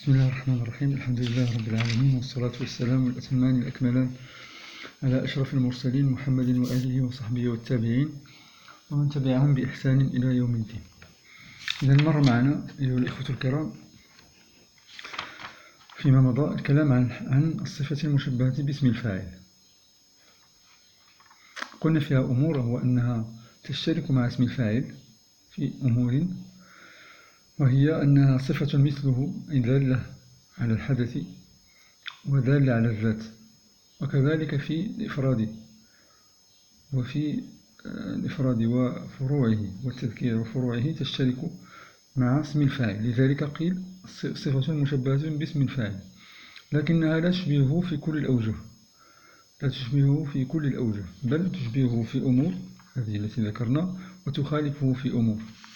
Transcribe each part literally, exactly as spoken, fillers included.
بسم الله الرحمن الرحيم. الحمد لله رب العالمين، والصلاة والسلام الأتمان الأكملان على أشرف المرسلين محمد وآله وصحبه والتابعين ومن تبعهم بإحسان إلى يوم الدين. إذا مر معنا أيها الإخوة الكرام فيما مضى الكلام عن عن الصفة المشبهة باسم الفاعل. قلنا فيها أمور، هو أنها تشترك مع اسم الفاعل في أمور، وهي أنها صفة مثله أي دالة على الحدث ودالة على الذات، وكذلك في الإفراد وفي الإفراد وفروعه والتذكير وفروعه تشترك مع اسم الفاعل. لذلك قيل صفة مشبهة باسم الفاعل، لكنها لا تشبهه في كل الأوجه لا تشبهه في كل الأوجه بل تشبهه في أمور، هذه التي ذكرنا، وتخالفه في أمور.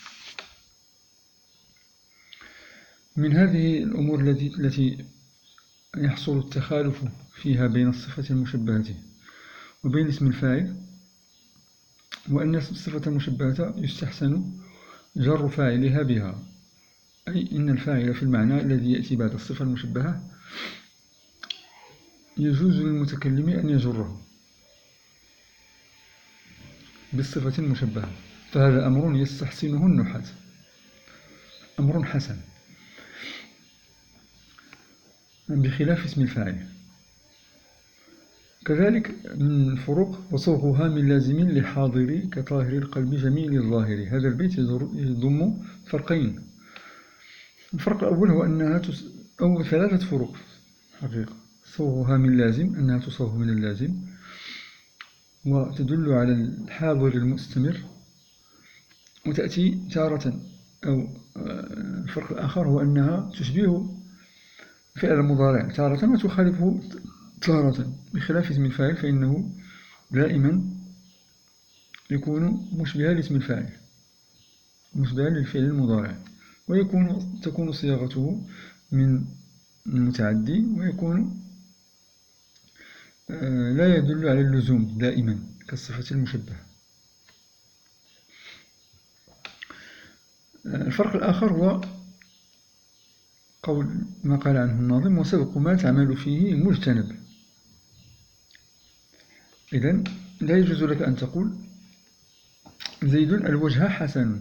من هذه الأمور التي يحصل التخالف فيها بين الصفة المشبهة وبين اسم الفاعل، وأن الصفة المشبهة يستحسن جر فاعلها بها، أي إن الفاعل في المعنى الذي يأتي بعد الصفة المشبهة يجوز للمتكلم أن يجره بالصفة المشبهة، فهذا أمر يستحسنه النحاة، أمر حسن، بخلاف اسم الفاعل. كذلك من الفروق: وصوغها من لازم لحاضر كطاهر القلب جميل الظاهر. هذا البيت يضم فرقين. الفرق الأول هو أنها تس... أو ثلاثة فروق حقيقة. صوغها من لازم، أنها تصوغ من اللازم وتدل على الحاضر المستمر، وتأتي تارة. أو الفرق الآخر هو أنها تشبه فعل المضارع تارة وتخالفه تارة، بخلاف اسم الفاعل فإنه دائما يكون مشبها لاسم الفاعل، مشبها للفعل المضارع، ويكون تكون صياغته من المتعدي، ويكون لا يدل على اللزوم دائما كالصفة المشبهة. الفرق الآخر هو قول ما قال عنه الناظم: وسبق ما تعمل فيه مجتنب. إذن لا يجوز لك أن تقول زيد الوجه حسن.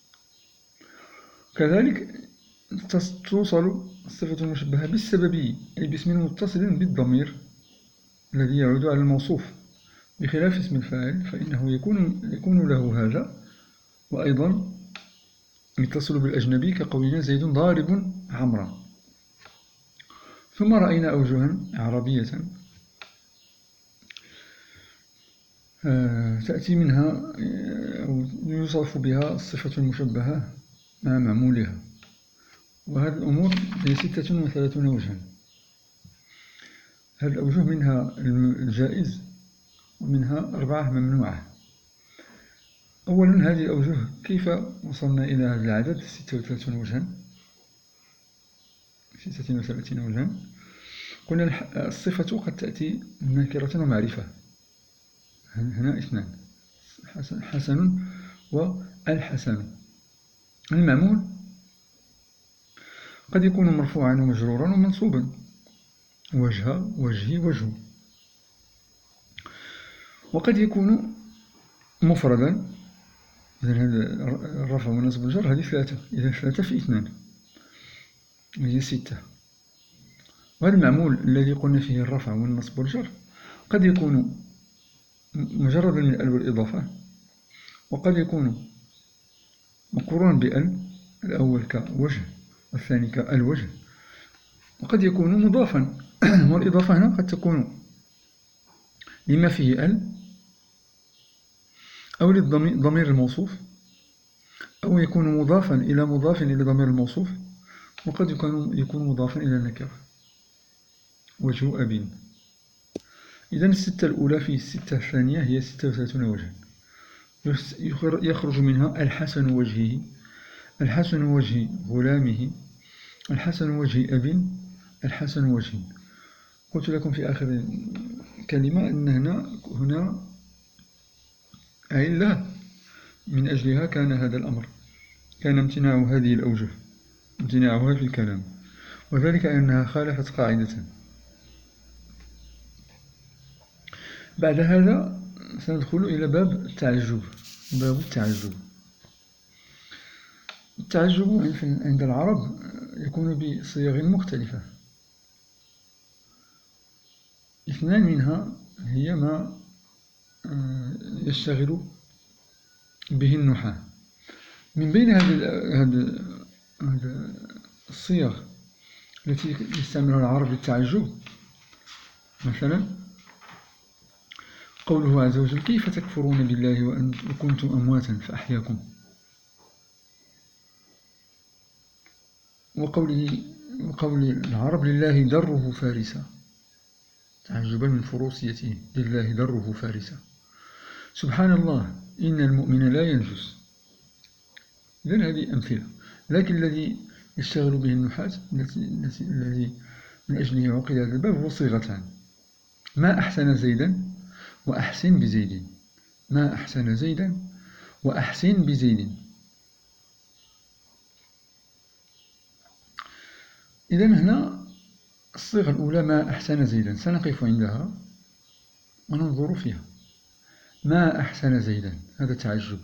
كذلك توصل الصفة المشبهة بالسببي، أي باسم متصل بالضمير الذي يعود على الموصوف، بخلاف اسم الفاعل فإنه يكون, يكون له هذا، وأيضا يتصل بالأجنبي كقولنا زيد ضارب عمرا. ثم رأينا أوجها عربية تأتي منها أو يوصف بها الصفة المشبهة مع معمولها، وهذه الأمور هي ستة وثلاثون وجها. هذه الأوجه منها الجائز ومنها أربعة ممنوعة. أولا، هذه الأوجه كيف وصلنا إلى هذا العدد ستة وثلاثون وجها ستة وثلاثين وجها؟ قلنا الصفة قد تأتي نكرة ومعرفة، هنا اثنان: حسن, حسن والحسن. المعمول قد يكون مرفوعا ومجرورا ومنصوبا: وجه، وجهي، وجه. وقد يكون مفردا، إذن هذا الرفع والنصب والجر هذه ثلاثة، إذن ثلاثة في اثنان هي ستة. وهذا المعمول الذي قلنا فيه الرفع والنصب والجر قد يكون مجردا من الأل والإضافة، وقد يكون مقرونا بأل، الأول كوجه والثاني كالوجه، وقد يكون مضافا. والإضافة هنا قد تكون لما فيه أل، أو للضمير الموصوف، أو يكون مضافا إلى مضاف إلى ضمير الموصوف، وقد يكون مضافا إلى النكرة: وجه أب. إذن الستة الأولى في الستة الثانية هي ستة وثلاثون وجها، يخرج منها الحسن وجهه، الحسن وجه غلامه، الحسن وجه أب، الحسن وجه. قلت لكم في آخر كلمة أن هنا هنا علة من أجلها كان هذا الأمر، كان امتناع هذه الأوجه، امتناعها في الكلام. وذلك أنها خالفت قاعدة. بعد هذا سندخل إلى باب التعجب. باب التعجب. التعجب عند العرب يكون بصيغ مختلفة. اثنان منها هي ما يشتغل به النحاة. من بين هذه الصيغ التي يستعملها العرب للتعجب مثلا قوله عز وجل: كيف تكفرون بالله وكنتم أمواتا فأحياكم. وقوله وقول العرب: لله دره فارسا، تعجبا من فروسيته، لله دره فارسا. سبحان الله، إن المؤمن لا ينجس. إذن هذه أمثلة، لكن الذي يشتغل به النحاة الذي من أجله عقد هذا الباب هو صيغتان: ما أحسن زيدا وأحسن بزيد. ما أحسن زيدا وأحسن بزيد. إذن هنا الصيغة الأولى ما أحسن زيدا سنقف عندها وننظر فيها. ما أحسن زيدا، هذا تعجب.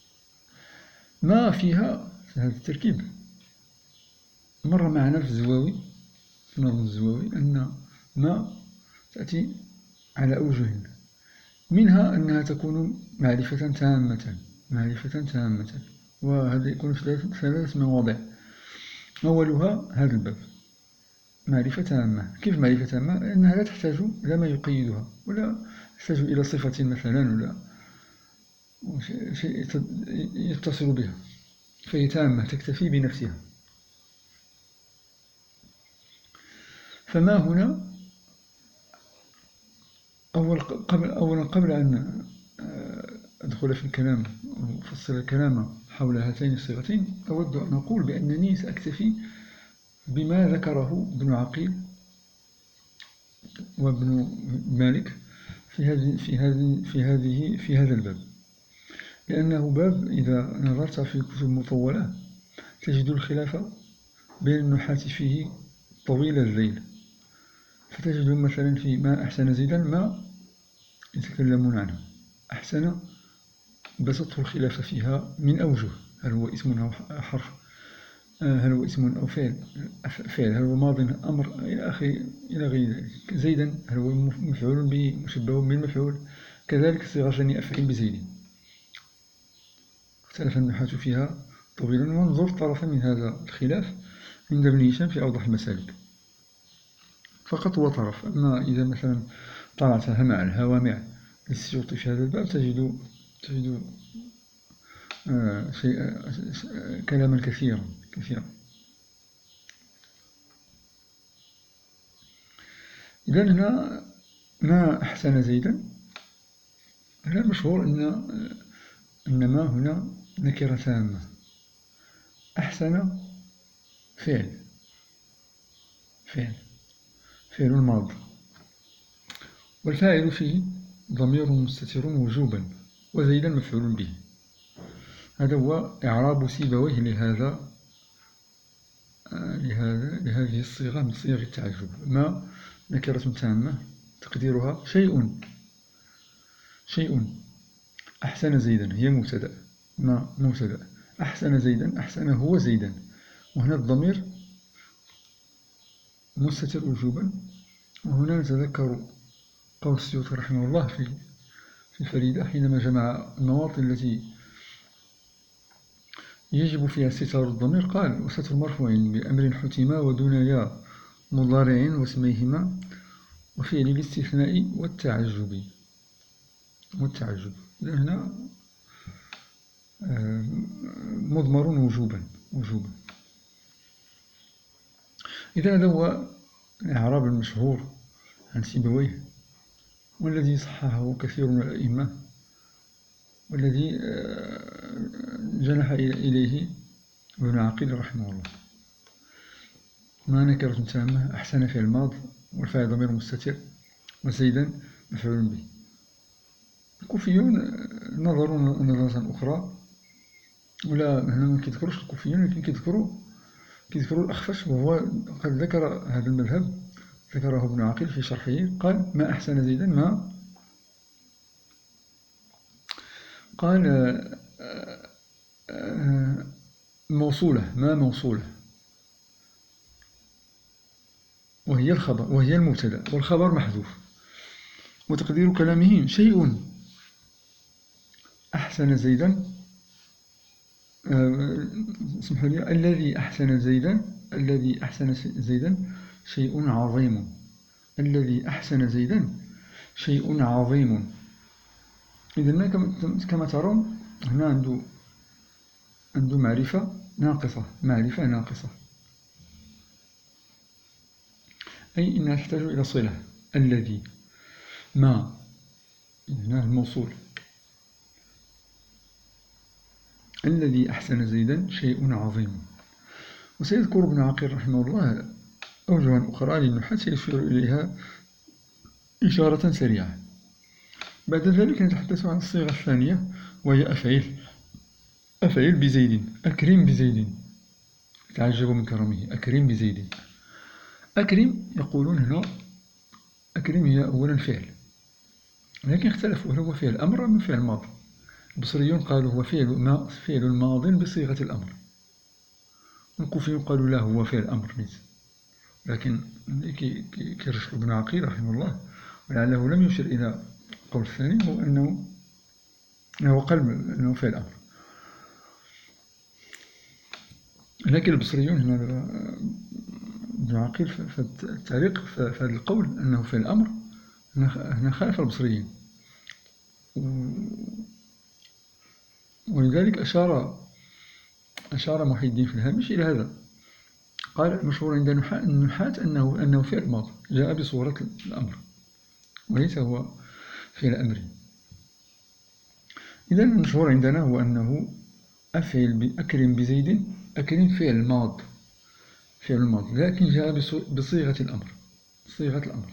ما فيها هذا التركيب مر معنا في الزواوي، في نظم الزواوي، أن ما تأتي على أوجه، منها أنها تكون معرفة تامة، معرفة تامة، وهذا يكون في ثلاث مواضع. أولها هذا الباب، معرفة تامة. كيف معرفة تامة؟ أنها لا تحتاج إلى ما يقيدها، ولا تحتاج إلى صفة مثلا، ولا شيء يتصل بها، فهي تامة تكتفي بنفسها. فما هنا أول قبل أولا قبل أن أدخل في الكلام وأفصل الكلام حول هاتين الصيغتين، أود أن أقول بأنني سأكتفي بما ذكره ابن عقيل وابن مالك في هذه في هذه في هذه في هذا الباب، لأنه باب إذا نظرت في كتب مطولة تجد الخلاف بين النحاة فيه طويل الذيل. فتجد مثلا في ما أحسن زيدا ما يتكلمون عنه. أحسن بسطه الخلاف فيها من أوجه: هل هو اسم أو حرف، هل هو اسم أو فعل، فعل هل هو ماض أمر، إلى آخره إلى غير ذلك. زيدا هل هو مفعول به مشبه بالمفعول، كذلك صيغة أفعل بزيد. اختلف النحاة فيها طويلا، وانظر طرفا من هذا الخلاف عند ابن هشام في أوضح المسالك، فقط هو طرف. أما إذا مثلا طلعت مع الهوامع للسيوطي في هذا الباب تجد تجد آه شيء آه كلاما كثيرا كثيرا. إذن هنا ما أحسن زيدا، هنا المشهور أن أن ما هنا نكرة تامة. أحسن فعل فعل فعل الماضي، والفاعل فيه ضمير مستتر وجوبا، وزيدا مفعول به. هذا هو إعراب سيبويه لهذا لهذا لهذه الصيغة من صيغ التعجب. ما نكرة تامة تقديرها شيء شيء. أحسن زيدا هي مبتدأ، ما مبتدأ. أحسن زيدا، أحسن هو زيدا، وهنا الضمير مستتر وجوبا. وهنا نتذكر قول السيوطي رحمه الله في في الفريدة حينما جمع المواطن التي يجب فيها ستر الضمير، قال: وستر مرفوع بأمر حتما ودون يا مضارع واسميهما وفعل الاستثناء والتعجب والتعجب. هنا مضمر وجوبا وجوبا. إذا هذا هو الإعراب المشهور عن سيبويه، والذي صححه كثير من الأئمة، والذي جنح إليه ابن عقيل رحمه الله. ما نكرة تامة، أحسن في الماض، والفاعل ضمير مستتر، وزيدا مفعول به. الكوفيون نظروا نظرة أخرى، ولا هنا ما كيذكروش الكوفيون، ولكن كيذكروا كيذكروا الأخفش، وهو قد ذكر هذا المذهب، ذكره ابن عقيل في شرحه، قال ما أحسن زيدا ما قال موصولة، ما موصولة، وهي الخبر، وهي المبتدأ، والخبر محذوف، وتقدير كلامه شيء أحسن زيدا، اسمحوا لي، الذي أحسن زيدا، الذي أحسن زيدا شيء عظيم، الذي أحسن زيدا شيء عظيم. إذن كما ترون هنا عنده عنده معرفة ناقصة، معرفة ناقصة، أي إنها تحتاج إلى صلة. الذي، ما، هنا الموصول، الذي أحسن زيدا شيء عظيم. وسيذكر ابن عقيل رحمه الله أوجها أخرى للنحاة سيشير إليها إشارة سريعة. بعد ذلك نتحدث عن الصيغة الثانية، وهي أفعل، أفعل بزيد، أكرم بزيد، تعجب من كرمه، أكرم بزيد. أكرم يقولون هنا أكرم هي أولا فعل، لكن اختلفوا هل هو فعل أمر أم فعل ماض. البصريون قالوا هو فعل ما فعل ماض بصيغة الأمر، والكوفيون قالوا لا هو فعل أمر ميت. لكن كيرشح ابن عقيل رحمه الله، ولعله لم يشر إلى القول الثاني، هو أنه أنه قال أنه فعل أمر. لكن البصريون هنا ابن عقيل في التعليق في هذا القول أنه فعل أمر، هنا خالف البصريين، ولذلك أشار أشار محي الدين في الهامش إلى هذا. قال المشهور عند النحاة أنه أنه فعل ماض جاء بصورة الأمر، وليس هو فعل أمري. إذا المشهور عندنا هو أنه أفعل بأكرم بزيد، أكرم فعل ماض، فعل ماض، لكن جاء بصيغة الأمر، صيغة الأمر.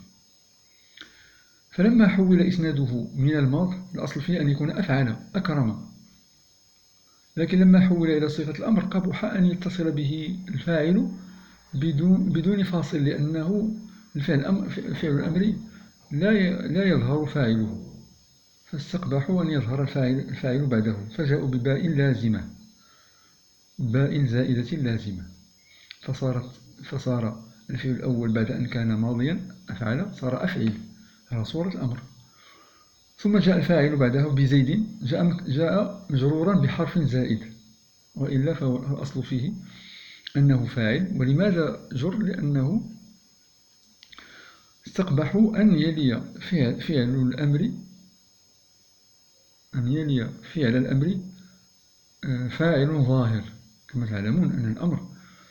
فلما حول إسناده من الماض، الأصل فيه أن يكون أفعل، أكرم، لكن لما حول إلى صيغة الأمر قبح أن يتصل به الفاعل بدون بدون فاصل، لأنه الفعل فعل الأمر لا لا يظهر فاعله، فاستقبحوا أن يظهر الفاعل, الفاعل بعده، فجاءوا بباء لازمة، باء زائدة لازمة، فصارت فصار الفعل الأول بعد أن كان ماضيا أفعل صار أفعل على صورة الأمر. ثم جاء الفاعل بعده بزيد، جاء جاء مجرورا بحرف زائد، وإلا فهو الأصل فيه أنه فاعل. ولماذا جر؟ لأنه استقبحوا أن يلي فعل, فعل الأمر أن يلي فعل الأمر فاعل ظاهر. كما تعلمون أن الأمر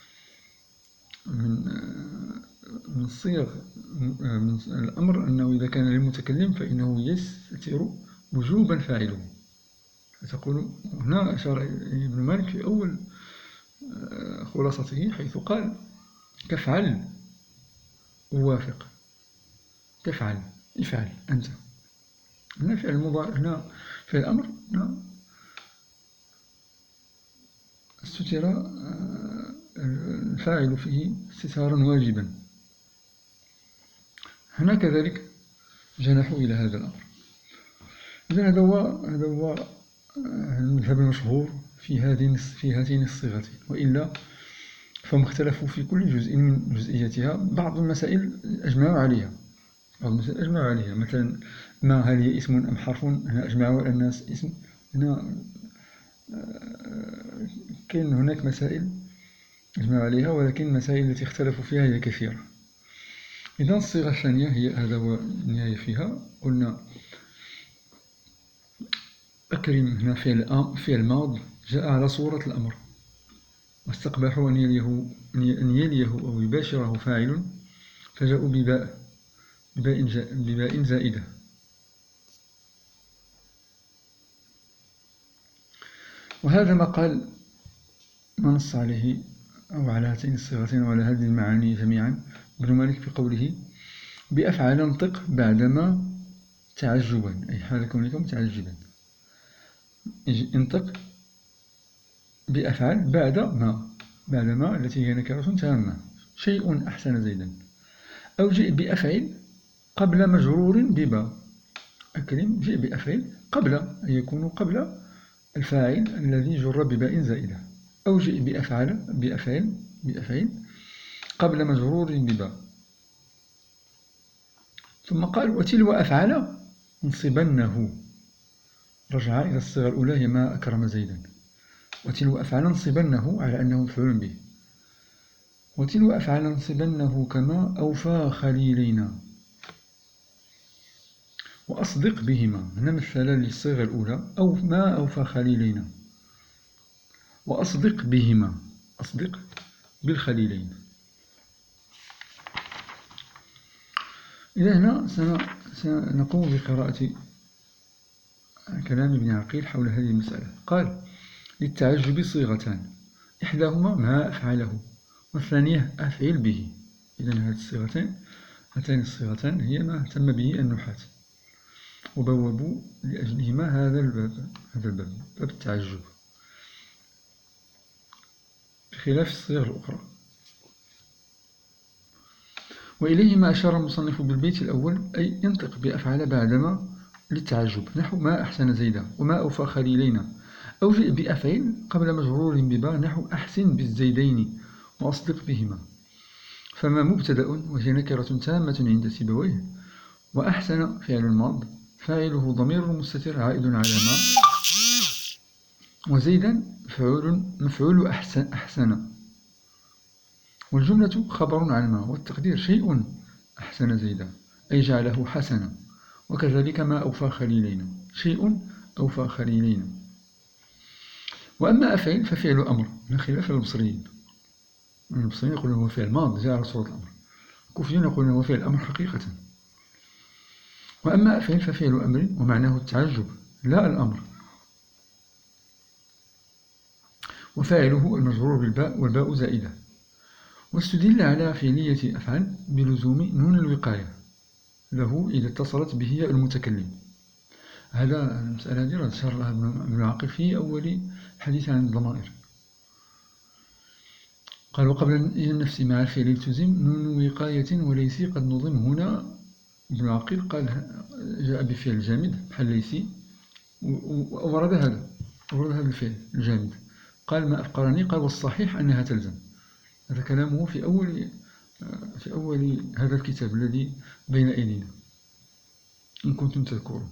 من من الصيغ من الأمر أنه إذا كان للمتكلم فإنه يستتر وجوبا فاعله. فتقول هنا أشار ابن مالك في أول خلاصته حيث قال كفعل أوافق، كفعل افعل أنت. هنا فعل المضارع، هنا فعل الأمر، هنا استتر الفاعل فيه استتارا واجبا. هنا كذلك جنحوا إلى هذا الأمر. إذن هذا هو هذا هو المذهب المشهور في هذين في هاتين الصيغتين، وإلا فهم اختلفوا في كل جزء من جزئياتها. بعض المسائل أجمعوا عليها، بعض المسائل أجمعوا عليها، مثلا ما هل هي اسم أم حرف؟ هنا أجمعوا على الناس اسم. هنا كاين هناك مسائل أجمعوا عليها، ولكن المسائل التي اختلفوا فيها هي كثيرة. إذا الصيغة الثانية هي هذا هو النهاية فيها. قلنا أكرم هنا فعل فعل ماض جاء على صورة الأمر، واستقبحوا أن يليه أن يليه أو يباشره فاعل، فجاءوا بباء بباء, بباء زائدة. وهذا ما قال ما نص عليه أو على هاتين الصيغتين وعلى هذه المعاني جميعا ابن مالك في قوله بأفعل انطق بعدما تعجبا، أي حال كونك متعجبا. انطق بأفعل بعد ما، بعد ما التي هي نكرة تامة، شيء أحسن زيدا. أو جئ بأفعل قبل مجرور ببا. أكرم جئ بأفعل قبل، أن يكون قبل الفاعل الذي جر بباء زائدة. أو جئ بأفعل بأفعل بأفعل قبل مجرور بباء. ثم قال وتلو أفعل انصبنه. رجع إلى الصيغة الأولى هي ما أكرم زيدا. وتلو أفعل انصبنه على أنه مفعول به. وتلو أفعل انصبنه كما أوفى خليلينا. وأصدق بهما، هنا مثال للصيغة الأولى أو ما أوفى خليلينا. وأصدق بهما، أصدق بالخليلين. إذا هنا سنقوم بقراءة كلام ابن عقيل حول هذه المسألة. قال للتعجب صيغتان، إحداهما ما أفعله والثانية أفعل به. إذا هذه الصيغتين هاتين الصيغتان هي ما اهتم به النحاة وبوبوا لأجلهما هذا الباب، هذا الباب باب التعجب، بخلاف الصيغ الأخرى. وإليه ما أشار المصنف بالبيت الأول، أي ينطق بأفعل بعدما للتعجب، نحو ما أحسن زيدا وما أوفى خليلينا. أو جئ بأفعل قبل مجرور ببا، نحو أحسن بالزيدين وأصدق بهما. فما مبتدأ وهي نكرة تامة عند سيبويه، وأحسن فعل الماض فاعله ضمير مستتر عائد على ما، وزيدا مفعول مفعول أحسن, أحسن والجملة خبر عن ما، والتقدير شيء أحسن زيدا أي جعله حسنا. وكذلك ما أوفى خليلين، شيء أوفى خليلين. وأما أفعل ففعل أمر، من خلاف البصريين. البصريين يقولون هو فعل ماض جاء على صورة الأمر، الكوفيون يقولون هو فعل أمر حقيقة. وأما أفعل ففعل أمر ومعناه التعجب لا الأمر، وفاعله المجرور بالباء والباء زائدة. واستدل على فعلية أفعل بلزوم نون الوقاية له إذا اتصلت به المتكلم. هذا المسألة هذه راه ذكر لها ابن العاقل في أول حديث عن الضمائر. قال وقبل النفس مع الفعل التزم نون وقاية وليس قد نظم. هنا ابن العاقل قال جاء بفعل جامد بحال ليسي وأورد هذا أورد هذا الفعل الجامد. قال ما أفقرني، قال والصحيح أنها تلزم. هذا كلامه في أول في أول هذا الكتاب الذي بين أيدينا إن كنتم تذكرون.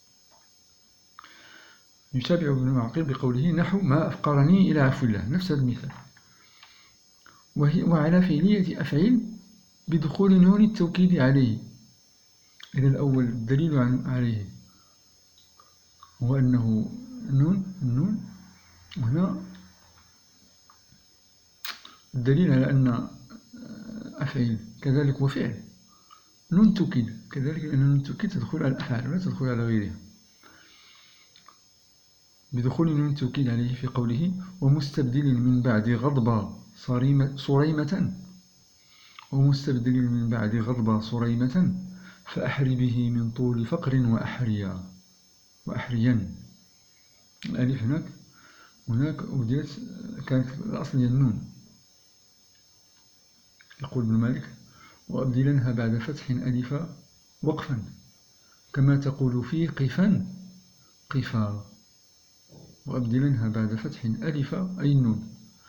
يتابع ابن معقل بقوله نحو ما أفقرني إلى عفو الله، نفس هذا المثال. وهي وعلى فعلية أفعل بدخول نون التوكيد عليه. إذا الأول الدليل عليه هو أنه نون النون، وهنا الدليل على أن أفعل كذلك وفعل نون توكيد كذلك، لأن نون توكيد تدخل على الأفعال ولا تدخل على غيرها. بدخول نون التوكيد عليه في قوله ومستبدل من بعد غضب صريمة ومستبدل من بعد غضب صريمة فأحري به من طول فقر وأحريا وأحريا. الألف هناك هناك أبدلت، كانت الأصل هي النون. يقول ابن مالك وأبدلنها بعد فتح ألف وقفا كما تقول فيه قفا قفا. وأبدلنها بعد فتح ألف أي النون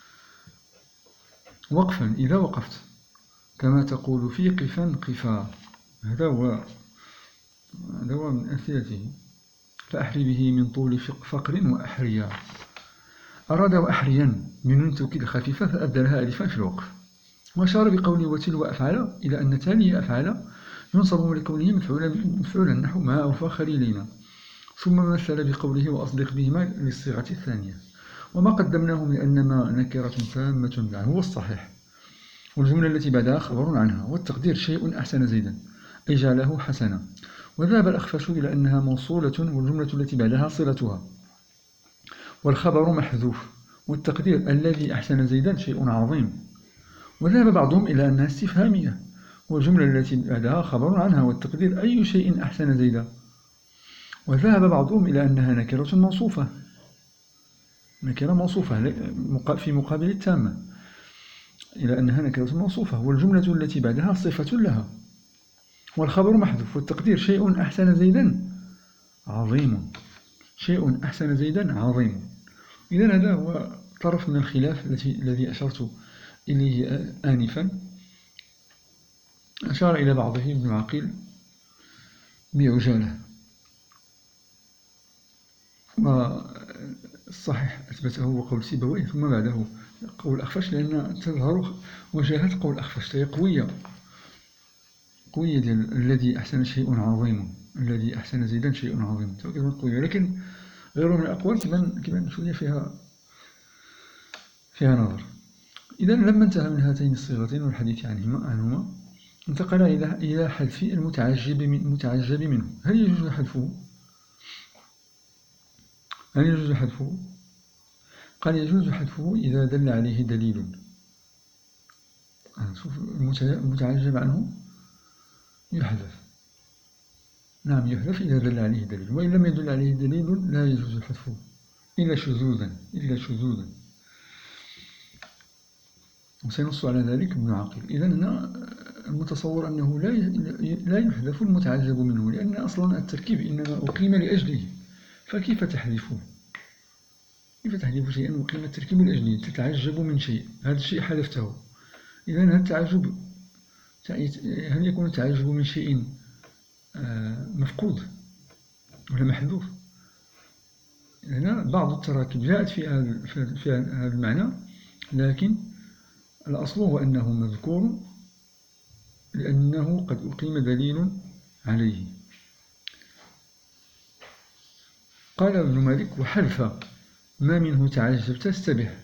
وقفا إذا وقفت كما تقول فيه قفا قفا. هذا هو هذا هو من أمثلته. فأحري به من طول فقر وأحريا. أراد وأحريا من نون توكيد خفيفة فأبدلها ألفا في الوقف. وأشار بقوله وتلو أفعل إلى أن تالي أفعل ينصب لكونه مفعولا نحو ما أوفى خليلنا. ثم مثل بقوله وأصدق بهما للصيغة الثانية. وما قدمناه من أن ما نكرة تامة هو الصحيح، والجملة التي بعدها خبر عنها، والتقدير شيء أحسن زيدا أي جعله حسنا. وذهب الأخفش إلى أنها موصولة والجملة التي بعدها صلتها، والخبر محذوف، والتقدير الذي أحسن زيدا شيء عظيم. وذهب بعضهم إلى أنها استفهامية، والجملة التي بعدها خبر عنها، والتقدير أي شيء أحسن زيدا. وذهب بعضهم إلى أنها نكرة موصوفة، نكرة موصوفة في مقابل التامة، إلى أنها نكرة موصوفة، والجملة التي بعدها صفة لها، والخبر محذوف، والتقدير شيء أحسن زيدا عظيم، شيء أحسن زيدا عظيم. إذن هذا هو طرف من الخلاف التي الذي أشرت إليه آنفا. أشار إلى بعضه ابن عقيل بعجالة، والصحيح أثبته وقول سيبويه، ثم بعده قول الأخفش، لأن تظهر وجاهة قول الأخفش، فهي قوية قوية ديال الذي أحسن شيء عظيم، الذي أحسن زيدا شيء عظيم، كتبان قوية، لكن غيره من الأقوال كيبان كيبان شوية فيها فيها نظر. إذا لما انتهى من هاتين الصيغتين والحديث عنهما عنهما انتقل إلى إلى حذف المتعجب من المتعجب منه. هل يجوز حذفه؟ هل يجوز حذفه؟ قال يجوز حذفه إذا دل عليه دليل. شوف المتعجب عنه يحذف، نعم يحذف إذا دل عليه دليل، وإن لم يدل عليه دليل لا يجوز حذفه إلا شذوذا إلا شذوذا وسينص على ذلك ابن عقيل. إذن هنا المتصور أنه لا لا يحذف المتعجب منه، لأن أصلا التركيب إنما أقيم لأجله، فكيف تحذفه؟ كيف تحذف شيئا وقيم التركيب لأجله؟ تتعجب من شيء، هذا الشيء حذفته. إذن هل التعجب هل يكون التعجب من شيء مفقود ولا محذوف؟ هنا بعض التراكيب جاءت في هذا المعنى، لكن الأصل هو أنه مذكور لأنه قد أقيم دليل عليه. قال ابن مالك: وحلف ما منه تعجبت استبح.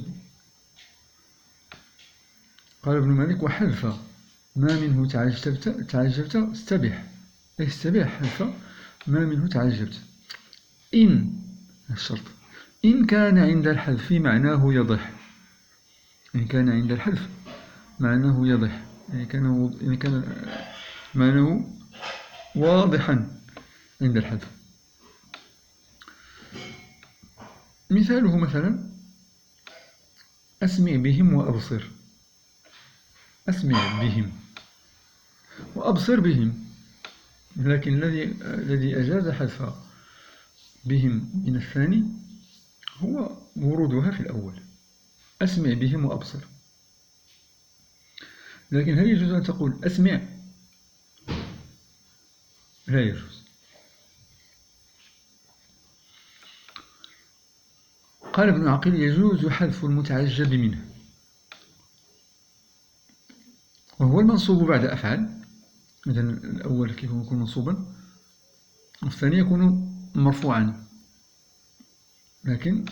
قال ابن مالك: وحلف ما منه تعجبت تعجبت استبح، استبح حلف ما منه تعجبت. إن الشرط إن كان عند الحذف معناه يضح، إن كان عند الحذف معناه يضح، يعني كان إن كان معناه واضحا عند الحذف. مثاله مثلا: أسمع بهم وأبصر، أسمع بهم وأبصر بهم، لكن الذي الذي أجاز حذف بهم من الثاني هو ورودها في الأول، أسمع بهم وأبصر. لكن هل يجوز أن تقول أسمع؟ لا يجوز. قال ابن عقيل: يجوز حذف المتعجب منه، وهو المنصوب بعد أفعال. إذن الأول كيف يكون منصوبا، والثاني يكون مرفوعا، لكن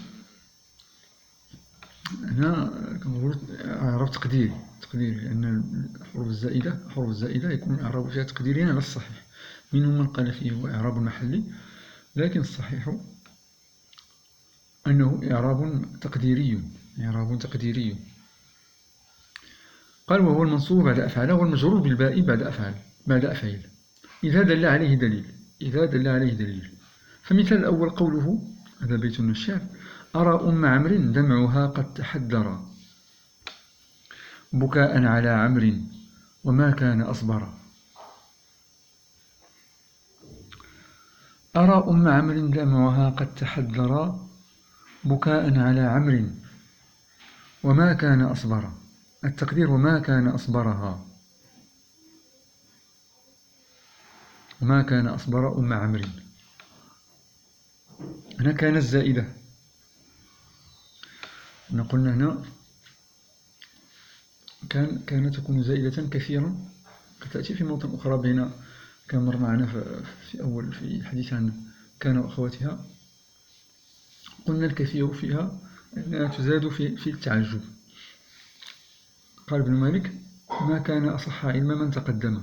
هنا إعراب تقديري تقديري لأن الحروف الزائدة الحروف الزائدة يكون الإعراب فيها تقديريا على الصحيح. منهم من قال فيه هو إعراب محلي، لكن الصحيح أنه إعراب تقديري إعراب تقديري. قال: وهو المنصوب بعد أفعال، والمجرور بالباء بعد أفعال بعد أفعيل إذا دل عليه دليل إذا دل عليه دليل. فمثال الأول قوله، هذا بيت من الشعر: أرى أم عمرو دمعها قد تحدر بكاء على عمرو وما كان أصبر. أرى أم عمرو دمعها قد تحدر بكاء على عمرو وما كان أصبر. التقدير: وما كان أصبرها، وما كان أصبر أم عمرو. هنا كانت زائدة، قلنا هنا كان كانت تكون زائدة كثيرا، قد تأتي في موطن أخرى بين كان مر معنا في أول في الحديث عن كان وأخواتها. قلنا الكثير فيها أنها تزاد في في التعجب. قال ابن مالك: ما كان أصح علم من تقدم.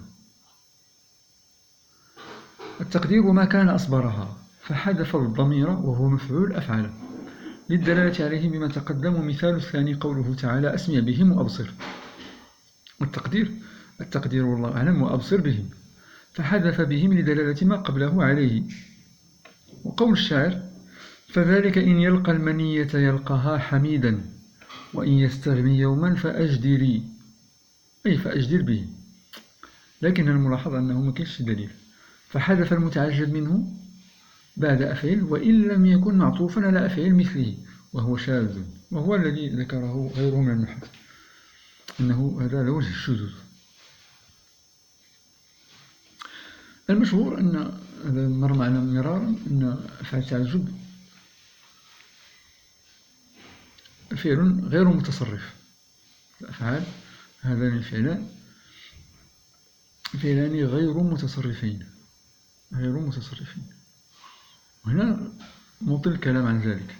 التقدير: وما كان أصبرها، فحذف الضمير وهو مفعول أفعل للدلالة عليه بما تقدم. ومثال الثاني قوله تعالى: أسمع بهم وأبصر. والتقدير التقدير والله أعلم: وأبصر بهم، فحذف بهم لدلالة ما قبله عليه. وقول الشاعر: فذلك إن يلقى المنية يلقاها حميدا وإن يستغني يوما فأجدري، أي فأجدر به. لكن الملاحظ أنه ما كاينش دليل، فحذف المتعجب منه بعد أفعل وإن لم يكن معطوفا على أفعل مثله، وهو شاذ، وهو الذي ذكره غيره من النحاة، أنه هذا على وجه الشذوذ. المشهور أن هذا مر معنا مرارا أن أفعال التعجب فعل غير متصرف. الأفعال هذان الفعلان فعلان غير متصرفين غير متصرفين وهنا نطيل الكلام عن ذلك.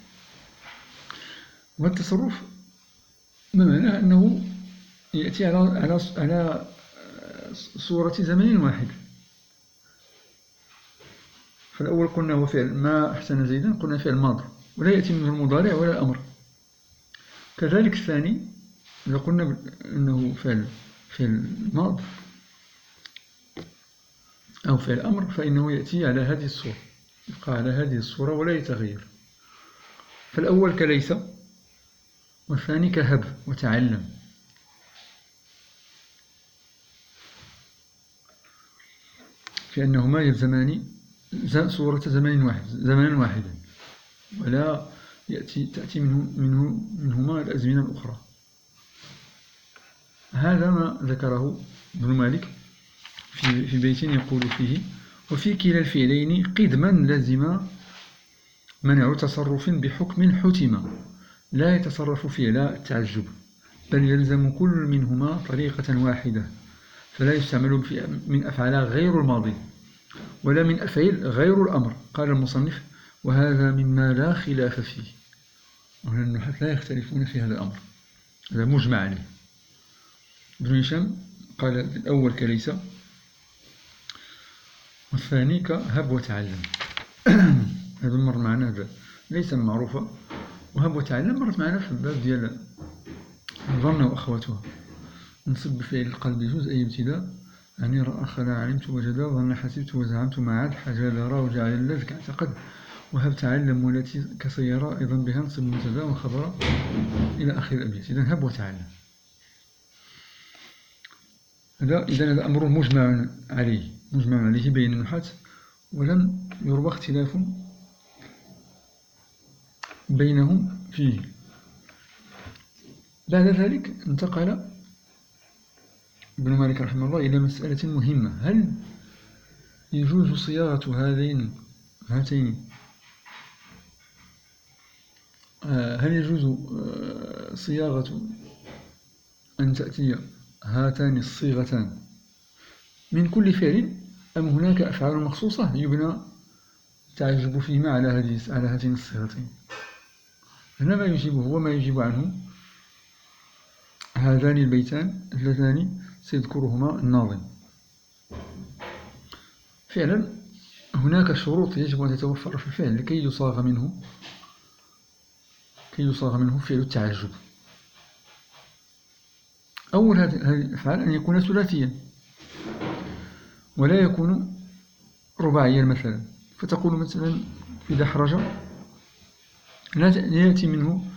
والتصرف ما معناه أنه يأتي على على على صورة زمن واحد. فالأول قلنا هو فعل ما أحسن زيدا، قلنا فعل ماضي ولا يأتي منه المضارع ولا الأمر. كذلك الثاني إذا قلنا أنه فعل فعل ماض أو فعل أمر فإنه يأتي على هذه الصورة، يبقى على هذه الصورة ولا يتغير. فالأول كليس، والثاني كهب وتعلم. فإنهما يلزمان صورة زمن واحد زمنا واحدا، ولا يأتي تأتي منه منه منهما الأزمنة الأخرى. هذا ما ذكره ابن مالك في في بيت يقول فيه: وفي كلا الفعلين قدما لزم منع تصرف بحكم حتم، لا يتصرف فعل التعجب، بل يلزم كل منهما طريقة واحدة، فلا يستعمل من أفعال غير الماضي ولا من أفعل غير الأمر. قال المصنف: وهذا مما لا خلاف فيه. وهنا النحاة لا يختلفون في هذا الأمر، هذا مجمع عليه. ابن هشام قال الأول كليس، والثاني كهب وتعلم. هذا مر معنا، هذا ليس معروفة، وهب وتعلم مرت معنا في الباب ديال ظن وأخواتها. نصب بفعل القلب جزء أي ابتداء، يعني رأى خلا علمت وجدا ظن حسبت وزعمت ما عاد حجال را وجعل اللذ كاعتقد وهب تعلم والتي كسيرا أيضا بها نصب مبتدا وخبر إلى آخر الأبيات. إذن هب وتعلم هذا إذن هذا أمر مجمع عليه مجمع عليه بين النحاة، ولم يروى اختلاف بينهم فيه. بعد ذلك انتقل ابن مالك رحمه الله إلى مسألة مهمة: هل يجوز صياغة هذين هاتين هل يجوز صياغة أن تأتي هاتان الصيغتان من كل فعل، أم هناك أفعال مخصوصة يبنى التعجب فيما على هذه على هاتين الصيغتين؟ هنا ما يجيبه هو ما يجيب عنه هذان البيتان اللذان سيذكرهما الناظم. فعلا هناك شروط يجب أن تتوفر في الفعل لكي يصاغ منه كي يصاغ منه فعل التعجب. أول هذه الأفعال أن يكون ثلاثيا ولا يكون رباعيا مثلا. فتقول مثلا في دحرج لا يأتي منه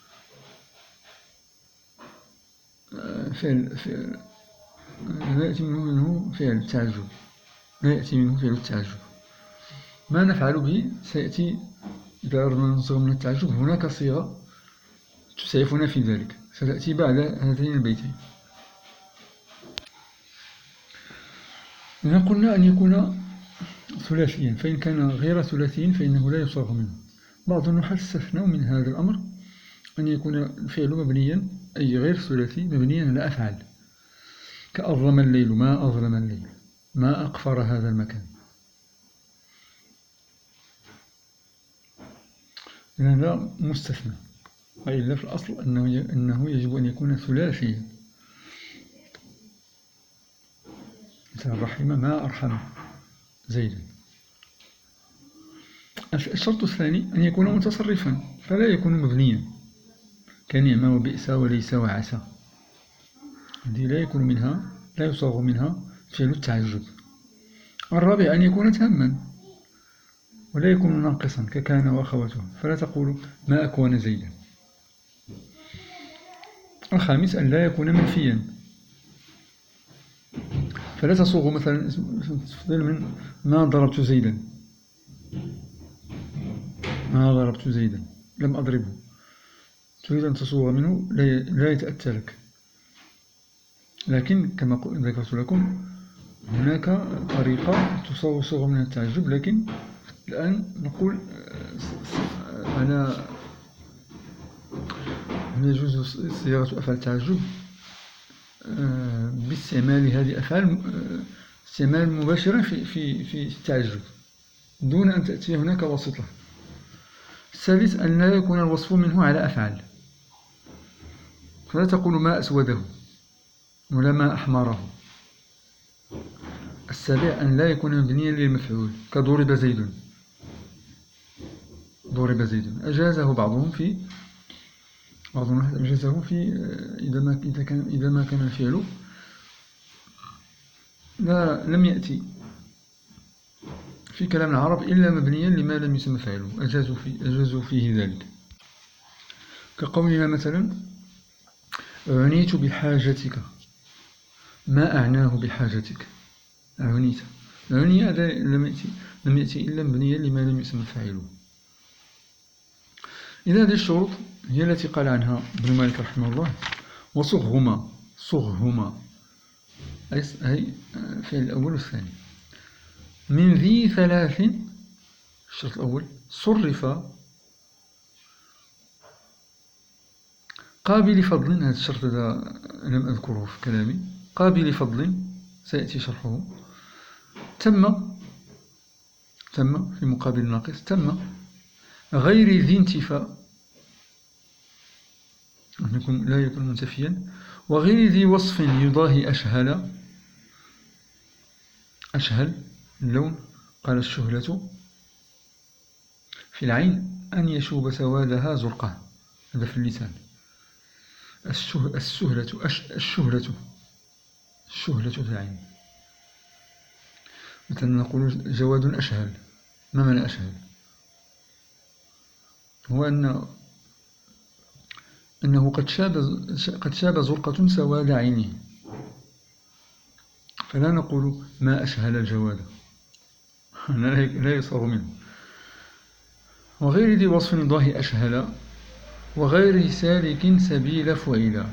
فعل, فعل لا يأتي منه, منه فعل التعجب لا يأتي منه فعل التعجب. ما نفعل به سيأتي إذا أردنا نصيغ من التعجب. هناك صيغة تسعفنا في ذلك ستأتي بعد هذين البيتين. إذا قلنا أن يكون ثلاثيا، فإن كان غير ثلاثي فإنه لا يصاغ منه. بعض النحاة استثنوا من هذا الأمر أن يكون الفعل مبنيا أي غير ثلاثي مبنيا على أفعال، كأظلم الليل ما أظلم الليل ما أقفر هذا المكان. هذا مستثنى، وإلا في الأصل أنه أنه يجب أن يكون ثلاثيا. مثل الرحم ما أرحم زيدا. الشرط الثاني أن يكون متصرفا فلا يكون مبنيا، كنعم وبئس وليس وعسى، هذه لا يكون منها لا يصاغ منها فعل التعجب. الرابع أن يكون تاما ولا يكون ناقصا ككان وأخواتها، فلا تقول ما أكون زيدا. الخامس أن لا يكون منفيا، فلا تصوغ مثلا تفضل من ما ضربت زيدا، ما ضربت زيدا لم أضربه، تريد أن تصوغ منه لا يتأتى لك. لكن كما ذكرت لكم هناك طريقة تصوغ منها التعجب، لكن الآن نقول على هل يجوز صياغة أفعال التعجب باستعمال هذه الأفعال استعمال مباشرا في في في التعجب دون أن تأتي هناك واسطة. السادس أن لا يكون الوصف منه على أفعال، فلا تقول ما أسوده ولا ما أحمره. السابع أن لا يكون مبنيا للمفعول كضرب زيد، ضرب زيد أجازه بعضهم في بعضهم أجازه في إذا ما إذا كان إذا ما كان الفعل لا لم يأتي في كلام العرب إلا مبنيا لما لم يسمى فاعله، أجازوا في أجازوا فيه ذلك، كقولنا مثلا عنيت بحاجتك، ما أعناه بحاجتك، عنيت، عني هذا لم يأتي لم يأتي إلا مبنيا لما لم يسمى فاعله. إذا هذه الشروط هي التي قال عنها ابن مالك رحمه الله وصغهما، صغهما أي الفعل الأول والثاني. من ذي ثلاث، الشرط الأول صرف قابل فضل، هذا الشرط هذا لم أذكره في كلامي، قابل فضل سيأتي شرحه، تم تم في مقابل ناقص، تم غير ذي انتفاء لا يكون منتفيا، وغير ذي وصف يضاهي أشهل، أشهل اللون، قال الشهلة في العين أن يشوب سوادها زرقة، هذا في اللسان، السهلة السهلة الشهلة الشهلة في العين. مثلا نقول جواد أشهل، ما معنى أشهل؟ هو أن أنه قد شاب قد شاب زرقة سواد عينه، فلا نقول ما أشهل الجواد لا يصاب منه. وغير ذي وصف يضاهي أشهل، وغير سالك سبيل فعلا.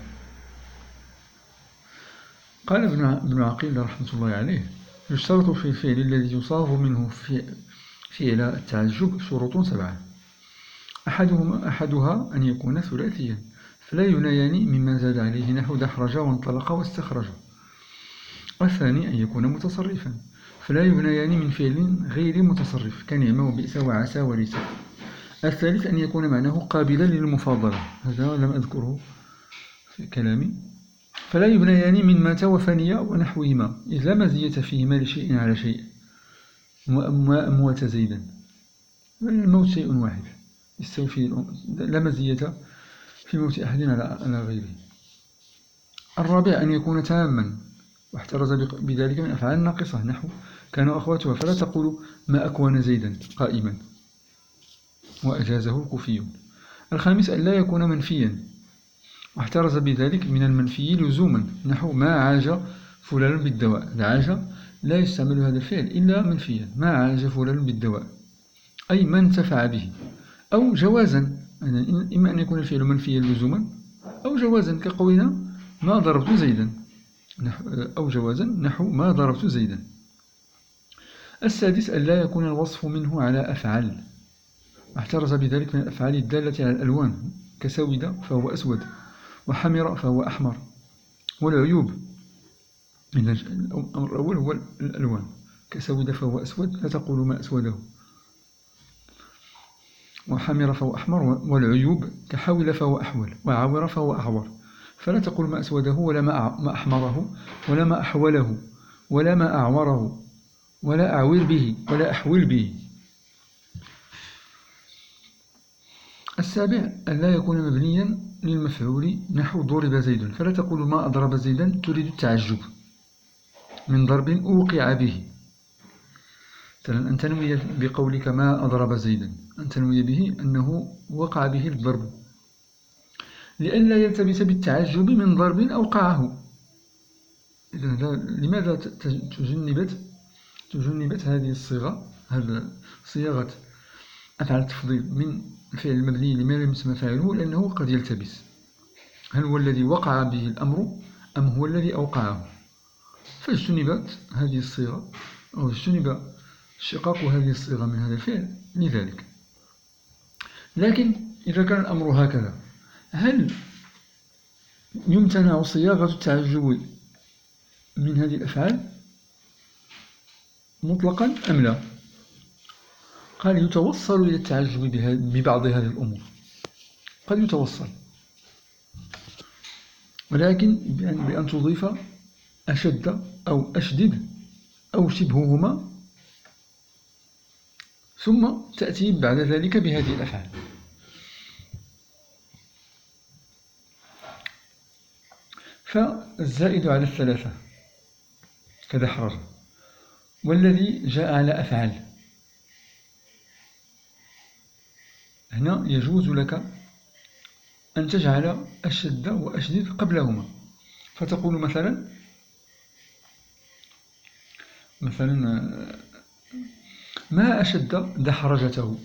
قال ابن عقيل رحمة الله عليه يشترط في الفعل الذي يصاغ منه فعل التعجب شروط سبعة، أحدهما أحدها أن يكون ثلاثيا فلا ينايان مما زاد عليه نحو دحرج وانطلق واستخرج. الثاني أن يكون متصرفا فلا يبنيان من فعل غير متصرف كنعم وبئس وعسى وليس. الثالث أن يكون معناه قابلا للمفاضلة، هذا لم أذكره في كلامي، فلا يبنيان من مات وفني ونحوهما إذ لا مزية فيهما لشيء على شيء، أموات زيدا، الموت شيء واحد يستوفي، لا مزية في موت أحد على غيره. الرابع أن يكون تاما واحترز بذلك من أفعال ناقصة نحو كانوا أخواتها، فلا تقول ما أكون زيدا قائما، وأجازه الكوفيون. الخامس أن لا يكون منفيا واحترز بذلك من المنفي لزوما نحو ما عاج فلان بالدواء، العاج لا يستعمل هذا الفعل إلا منفيا، ما عاج فلان بالدواء أي ما انتفع به، أو جوازا، إما أن يكون الفعل منفيا لزوما أو جوازا كقولنا ما ضربت زيدا، أو جوازا نحو ما ضربت زيدا. السادس أن لا يكون الوصف منه على أفعال، احترز بذلك من الأفعال الدالة على الألوان كسود فهو أسود وحمر فهو أحمر، والعيوب الأمر الأول هو الألوان، كسود فهو أسود لا تقول ما أسوده، وحمر فهو أحمر، والعيوب كحول فهو أحول وعور فهو أعور، فلا تقول ما أسوده ولا ما أحمره ولا ما أحوله ولا ما أعوره ولا أعول به ولا أحول به. السابع أن لا يكون مبنيا للمفعول نحو ضرب زيد، فلا تقول ما أضرب زيدا تريد التعجب من ضرب أوقع به، مثلا أن تنوي بقولك ما أضرب زيدا أن تنوي به أنه وقع به الضرب، لئلا يلتبس بالتعجب من ضرب أوقعه. إذن لماذا تجنبت تجنبت هذه الصيغة، هذه صياغة أفعال التفضيل من الفعل المبني لما لم يسمى فاعله؟ لأنه قد يلتبس، هل هو الذي وقع به الأمر أم هو الذي أوقعه؟ فاجتنبت هذه الصيغة، أو اجتنب اشتقاق هذه الصيغة من هذا الفعل لذلك. لكن إذا كان الأمر هكذا، هل يمتنع صياغة التعجب من هذه الأفعال مطلقا أم لا؟ قال يتوصل إلى التعجب ببعض هذه الأمور، قد يتوصل، ولكن بأن تضيف أشد أو أشدد أو شبههما، ثم تأتي بعد ذلك بهذه الأفعال. فالزائد على الثلاثة كدحرج، والذي جاء على أفعال، هنا يجوز لك أن تجعل أشد وأشدد قبلهما، فتقول مثلا مثلا ما أشد دحرجته،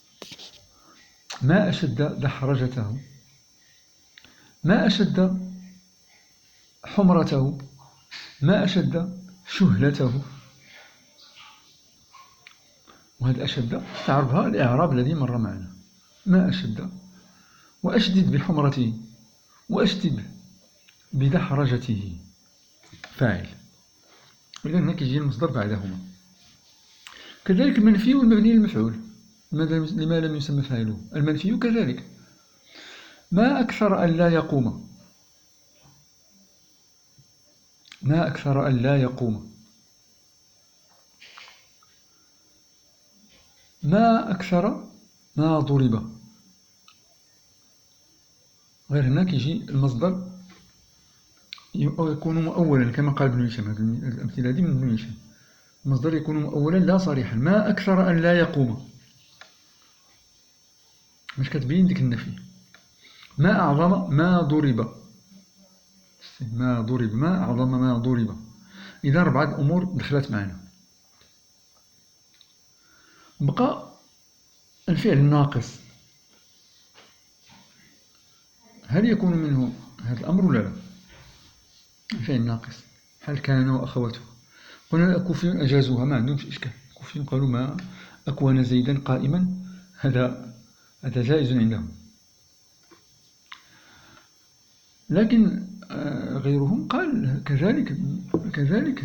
ما أشد دحرجته، ما أشد حمرته، ما أشد شهلته. وهذا أشد تعرفها الإعراب الذي مر معنا، ما أشد، وأشدد بحمرته، وأشدد بدحرجته فاعل، إذن هناك يجي المصدر بعدهما. كذلك المنفي والمبني للمفعول لما لم يسمى فاعله، المنفي كذلك، ما أكثر أن لا يقوم، ما أكثر أن لا يقوم، ما أكثر ما ضرب. غير هناك يجي المصدر يكون مؤولا كما قال ابن هشام، هذه الأمثلة هذه من ابن هشام، المصدر يكون مؤولا لا صريحا، ما أكثر أن لا يقوم، مش كتبين ديك النفي. ما أعظم ما ضرب، ما ضرب، ما أعظم ما ضرب. إذا أربعة أمور دخلت معنا. بقى الفعل الناقص، هل يكون منه هذا الأمر ولا لا؟ الفعل الناقص هل كان وأخواته، قلنا الكوفيون أجازوها، ما عندهمش إشكال، الكوفيون قالوا ما أكون زيدا قائما، هذا هذا جائز عندهم. لكن غيرهم قال كذلك كذلك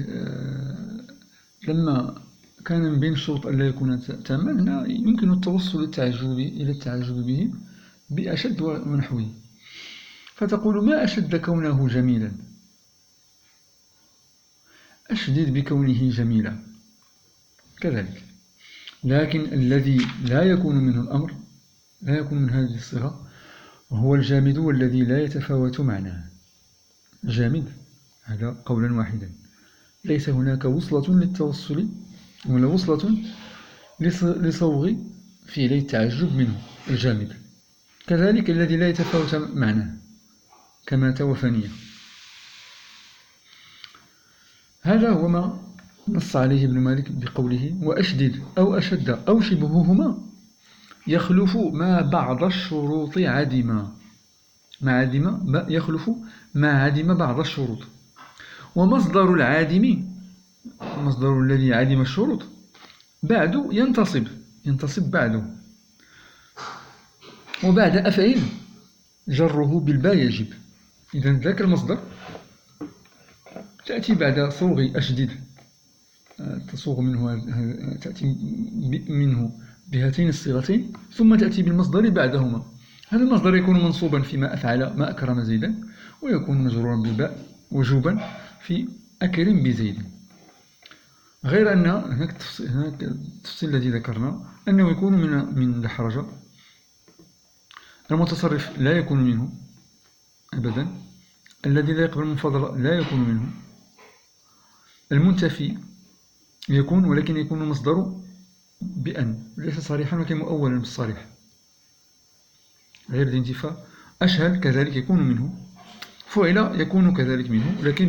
لما كان من بين الشروط ألا يكون تاما، هنا يمكن التوصل التعجب إلى التعجب به بأشد ونحوه، فتقول ما أشد كونه جميلا، أشدد بكونه جميلا كذلك. لكن الذي لا يكون منه الأمر، لا يكون من هذه الصيغة، هو الجامد والذي لا يتفاوت معناه. جامد هذا قولا واحدا، ليس هناك وصلة للتوصل ولا وصلة لصوغ فعلي التعجب منه الجامد. كذلك الذي لا يتفاوت معناه كمات وفنية. هذا هو ما نص عليه ابن مالك بقوله وأشدد أو أشد أو شبههما يخلف ما بعض الشروط عدم، ما عدم يخلف ما عدم بعض الشروط. ومصدر العادم، مصدر الذي عدم الشروط بعد ينتصب، ينتصب بعده، وبعد أفعل جره بالباء يجب. إذن ذاك المصدر تأتي بعد صوغ أشدد، تصوغ منه، تأتي منه بهاتين الصيغتين، ثم تأتي بالمصدر بعدهما. هذا المصدر يكون منصوبا فيما أفعل ما أكرم زيدا، ويكون مجرورا بالباء وجوبا في أكرم بزيد. غير أن هناك التفصيل الذي ذكرنا أنه يكون من من دحرجة، المتصرف لا يكون منه أبدا، الذي لا يقبل المفاضلة لا يكون منه، المنتفي يكون ولكن يكون مصدره بأن، ليس صريحا ولكن مؤولا بالصريح، غير الانتفاء أشهل كذلك يكون منه، فعل يكون كذلك منه، لكن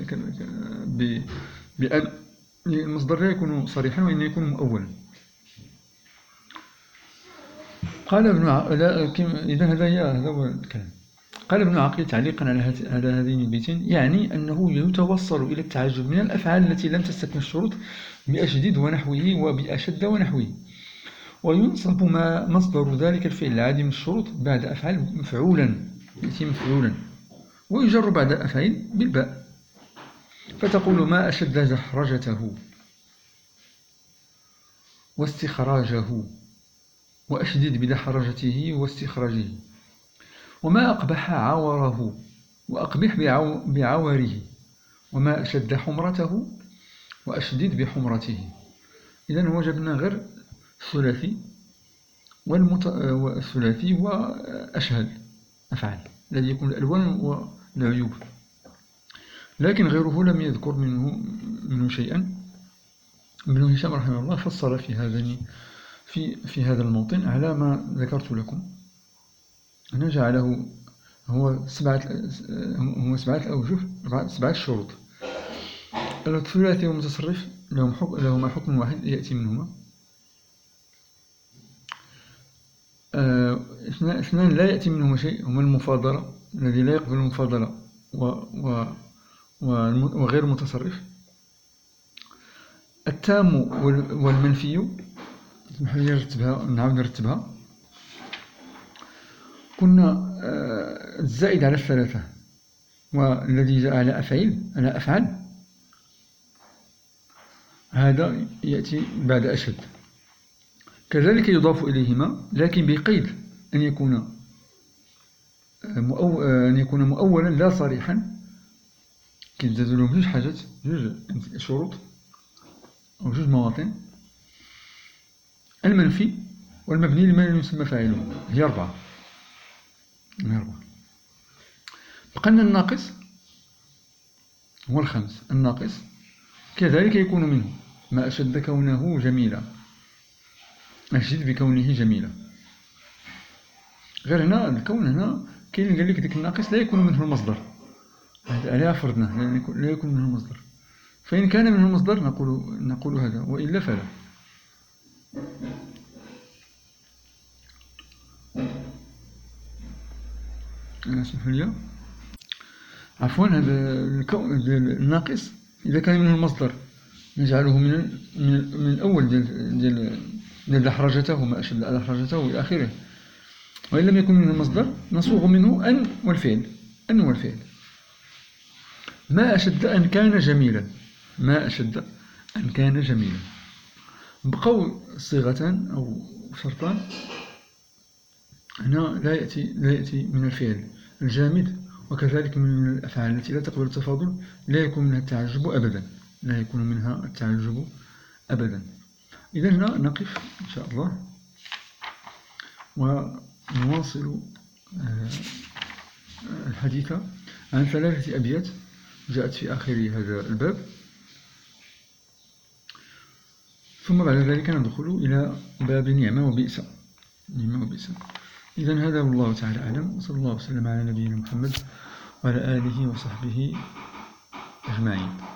بأن المصدر لا يكون صريحا وإن يكون مؤولا. قال ابن ع... إذا هذا هذا هو الكلام. قال ابن عقيل تعليقا على على هذين البيتين: يعني أنه يتوصل إلى التعجب من الأفعال التي لم تستكمل الشروط بأشدد ونحوه وبأشد ونحوه، وينصب ما مصدر ذلك الفعل العادم الشروط بعد أفعال مفعولا، يأتي مفعولا، ويجر بعد أفعال بالباء، فتقول: ما أشد زحرجته واستخراجه، وأشدد بدحرجته واستخراجه، وما أقبح عوره وأقبح بعوره، وما أشد حمرته وأشدد بحمرته. إذن وجدنا غير الثلاثي والمت... والثلاثي وأشهل أفعال الذي يكون الألوان والعيوب، لكن غيره لم يذكر منه منه شيئا. ابن هشام رحمه الله فصل في هذا في في هذا الموطن على ما ذكرت لكم. أنا جعله هو سبعة هو سبعة أوجه، سبعة شروط. الثلاثي والمتصرف لهم حكم لهما حكم واحد يأتي منهما. اثنان لا يأتي منهما شيء، هما المفاضلة الذي لا يقبل المفاضلة و و وغير المتصرف. التام والمنفي، اسمحوا لي نرتبها نعاود نرتبها. كنا الزائد على الثلاثة والذي جاء على أفعال على أفعال هذا يأتي بعد أشد، كذلك يضاف إليهما لكن بقيد أن يكون مؤو... أن يكون مؤولا لا صريحا. كيتزاد لهم جوج حاجات، جوج شروط أو جوج مواطن: المنفي والمبني لما يسمى فاعله، هي أربعة. هي أربعة. بقينا الناقص هو الخامس. الناقص كذلك يكون منه ما أشد كونه جميلا، أشد بكونه جميلا. غير هنا الكون هنا كاين اللي قال لك ديك الناقص لا يكون منه المصدر، عليها فرضنا لا يكون منه المصدر، فإن كان منه المصدر نقول نقول هذا، وإلا فلا. اسمحوا لي عفوا، هذا الكون الناقص إذا كان منه المصدر نجعله من من, من الأول ديال ديال ديال دحرجته، ما أشد دحرجته إلى آخره. وإن لم يكن منه المصدر نصوغ منه أن والفعل، أن والفعل. ما أشد أن كان جميلا، ما أشد أن كان جميلا. بقوا صيغتان أو شرطان هنا لا يأتي لا يأتي من الفعل الجامد، وكذلك من الأفعال التي لا تقبل التفاضل لا يكون منها التعجب أبدا، لا يكون منها التعجب أبدا. إذا هنا نقف إن شاء الله ونواصل الحديث عن ثلاثة أبيات جاءت في آخر هذا الباب، ثم بعد ذلك ندخل إلى باب نعمة وبئس. نعمة وبئس. إذن هذا والله تعالى أعلم، وصلى الله وسلم على نبينا محمد وعلى آله وصحبه أجمعين.